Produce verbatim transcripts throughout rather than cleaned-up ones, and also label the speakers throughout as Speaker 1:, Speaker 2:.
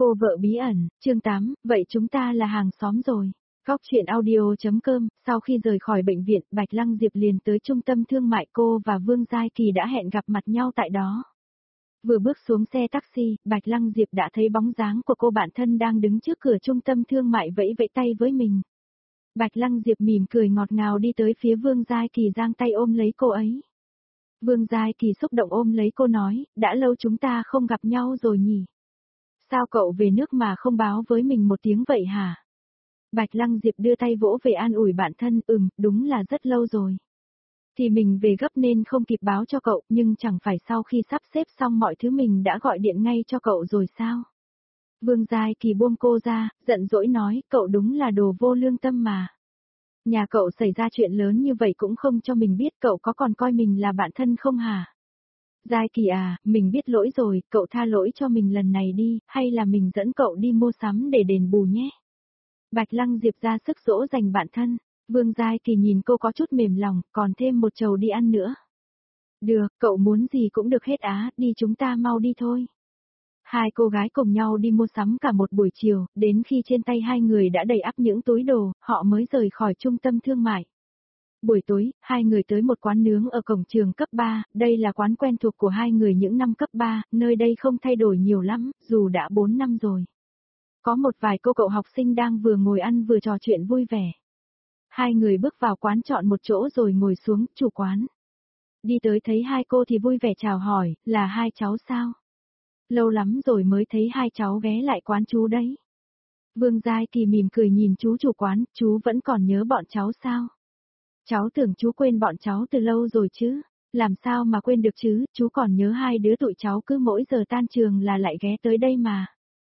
Speaker 1: Cô vợ bí ẩn, chương tám, vậy chúng ta là hàng xóm rồi. Góc truyện audio.com, sau khi rời khỏi bệnh viện, Bạch Lăng Diệp liền tới trung tâm thương mại, cô và Vương Giai Kỳ đã hẹn gặp mặt nhau tại đó. Vừa bước xuống xe taxi, Bạch Lăng Diệp đã thấy bóng dáng của cô bạn thân đang đứng trước cửa trung tâm thương mại vẫy vẫy tay với mình. Bạch Lăng Diệp mỉm cười ngọt ngào đi tới phía Vương Giai Kỳ, giang tay ôm lấy cô ấy. Vương Giai Kỳ xúc động ôm lấy cô nói, đã lâu chúng ta không gặp nhau rồi nhỉ? Sao cậu về nước mà không báo với mình một tiếng vậy hả? Bạch Lăng Diệp đưa tay vỗ về an ủi bản thân, ừm, đúng là rất lâu rồi. Thì mình về gấp nên không kịp báo cho cậu, nhưng chẳng phải sau khi sắp xếp xong mọi thứ mình đã gọi điện ngay cho cậu rồi sao? Vương Giai Kỳ buông cô ra, giận dỗi nói, cậu đúng là đồ vô lương tâm mà. Nhà cậu xảy ra chuyện lớn như vậy cũng không cho mình biết, cậu có còn coi mình là bạn thân không hả? Giai Kỳ à, mình biết lỗi rồi, cậu tha lỗi cho mình lần này đi, hay là mình dẫn cậu đi mua sắm để đền bù nhé. Bạch Lăng Diệp ra sức dỗ dành bạn thân, Vương Giai Kỳ nhìn cô có chút mềm lòng, còn thêm một chầu đi ăn nữa. Được, cậu muốn gì cũng được hết á, đi chúng ta mau đi thôi. Hai cô gái cùng nhau đi mua sắm cả một buổi chiều, đến khi trên tay hai người đã đầy ắp những túi đồ, họ mới rời khỏi trung tâm thương mại. Buổi tối, hai người tới một quán nướng ở cổng trường cấp ba, đây là quán quen thuộc của hai người những năm cấp ba, nơi đây không thay đổi nhiều lắm, dù đã bốn năm rồi. Có một vài cô cậu học sinh đang vừa ngồi ăn vừa trò chuyện vui vẻ. Hai người bước vào quán chọn một chỗ rồi ngồi xuống, chủ quán. Đi tới thấy hai cô thì vui vẻ chào hỏi, là hai cháu sao? Lâu lắm rồi mới thấy hai cháu ghé lại quán chú đấy. Vương Giai Kỳ mỉm cười nhìn chú chủ quán, chú vẫn còn nhớ bọn cháu sao? Cháu tưởng chú quên bọn cháu từ lâu rồi chứ, làm sao mà quên được chứ, chú còn nhớ hai đứa tụi cháu cứ mỗi giờ tan trường là lại ghé tới đây mà.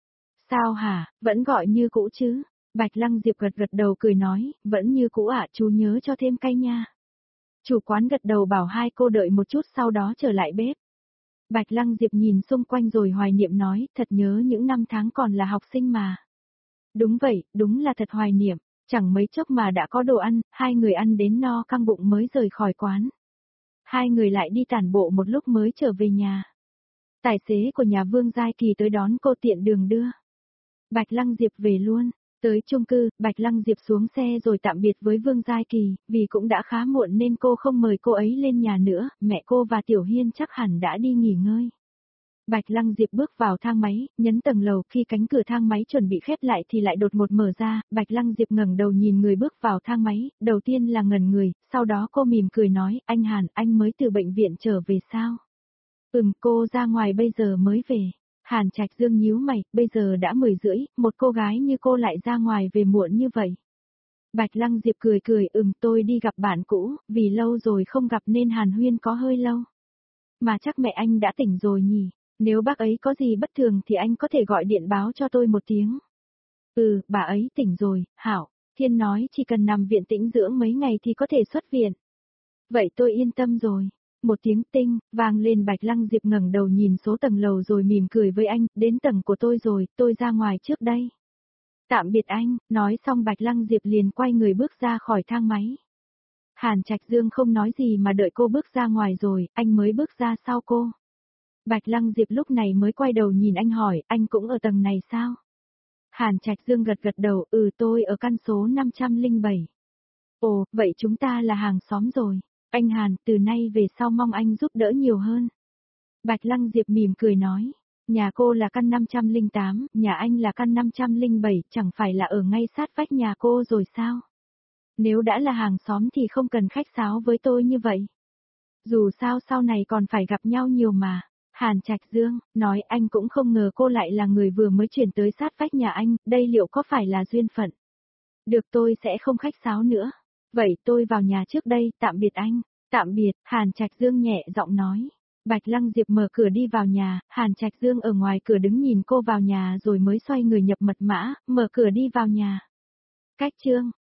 Speaker 1: Sao hả, vẫn gọi như cũ chứ? Bạch Lăng Diệp gật gật đầu cười nói, vẫn như cũ ạ, chú nhớ cho thêm cay nha. Chủ quán gật đầu bảo hai cô đợi một chút sau đó trở lại bếp. Bạch Lăng Diệp nhìn xung quanh rồi hoài niệm nói, thật nhớ những năm tháng còn là học sinh mà. Đúng vậy, đúng là thật hoài niệm. Chẳng mấy chốc mà đã có đồ ăn, hai người ăn đến no căng bụng mới rời khỏi quán. Hai người lại đi tản bộ một lúc mới trở về nhà. Tài xế của nhà Vương Giai Kỳ tới đón cô tiện đường đưa. Bạch Lăng Diệp về luôn. Tới chung cư, Bạch Lăng Diệp xuống xe rồi tạm biệt với Vương Giai Kỳ, vì cũng đã khá muộn nên cô không mời cô ấy lên nhà nữa, mẹ cô và Tiểu Hiên chắc hẳn đã đi nghỉ ngơi. Bạch Lăng Diệp bước vào thang máy, nhấn tầng lầu, khi cánh cửa thang máy chuẩn bị khép lại thì lại đột ngột mở ra, Bạch Lăng Diệp ngẩng đầu nhìn người bước vào thang máy, đầu tiên là ngẩn người, sau đó cô mỉm cười nói, anh Hàn, anh mới từ bệnh viện trở về sao? Ừm, cô ra ngoài bây giờ mới về. Hàn Trạch Dương nhíu mày, bây giờ đã mười rưỡi, một cô gái như cô lại ra ngoài về muộn như vậy. Bạch Lăng Diệp cười cười, ừm, tôi đi gặp bạn cũ, vì lâu rồi không gặp nên Hàn Huyên có hơi lâu. Mà chắc mẹ anh đã tỉnh rồi nhỉ? Nếu bác ấy có gì bất thường thì anh có thể gọi điện báo cho tôi một tiếng. Ừ, bà ấy tỉnh rồi, hảo. Thiên nói chỉ cần nằm viện tĩnh dưỡng mấy ngày thì có thể xuất viện. Vậy tôi yên tâm rồi. Một tiếng tinh, vang lên. Bạch Lăng Diệp ngẩng đầu nhìn số tầng lầu rồi mỉm cười với anh, đến tầng của tôi rồi, tôi ra ngoài trước đây. Tạm biệt anh, nói xong Bạch Lăng Diệp liền quay người bước ra khỏi thang máy. Hàn Trạch Dương không nói gì mà đợi cô bước ra ngoài rồi, anh mới bước ra sau cô. Bạch Lăng Diệp lúc này mới quay đầu nhìn anh hỏi, anh cũng ở tầng này sao? Hàn Trạch Dương gật gật đầu, ừ tôi ở căn số năm trăm lẻ bảy. Ồ, vậy chúng ta là hàng xóm rồi. Anh Hàn, từ nay về sau mong anh giúp đỡ nhiều hơn. Bạch Lăng Diệp mỉm cười nói, nhà cô là căn năm trăm lẻ tám, nhà anh là căn năm trăm lẻ bảy, chẳng phải là ở ngay sát vách nhà cô rồi sao? Nếu đã là hàng xóm thì không cần khách sáo với tôi như vậy. Dù sao sau này còn phải gặp nhau nhiều mà. Hàn Trạch Dương, nói anh cũng không ngờ cô lại là người vừa mới chuyển tới sát vách nhà anh, đây liệu có phải là duyên phận? Được, tôi sẽ không khách sáo nữa. Vậy tôi vào nhà trước đây, tạm biệt anh. Tạm biệt, Hàn Trạch Dương nhẹ giọng nói. Bạch Lăng Diệp mở cửa đi vào nhà, Hàn Trạch Dương ở ngoài cửa đứng nhìn cô vào nhà rồi mới xoay người nhập mật mã, mở cửa đi vào nhà. Cách chương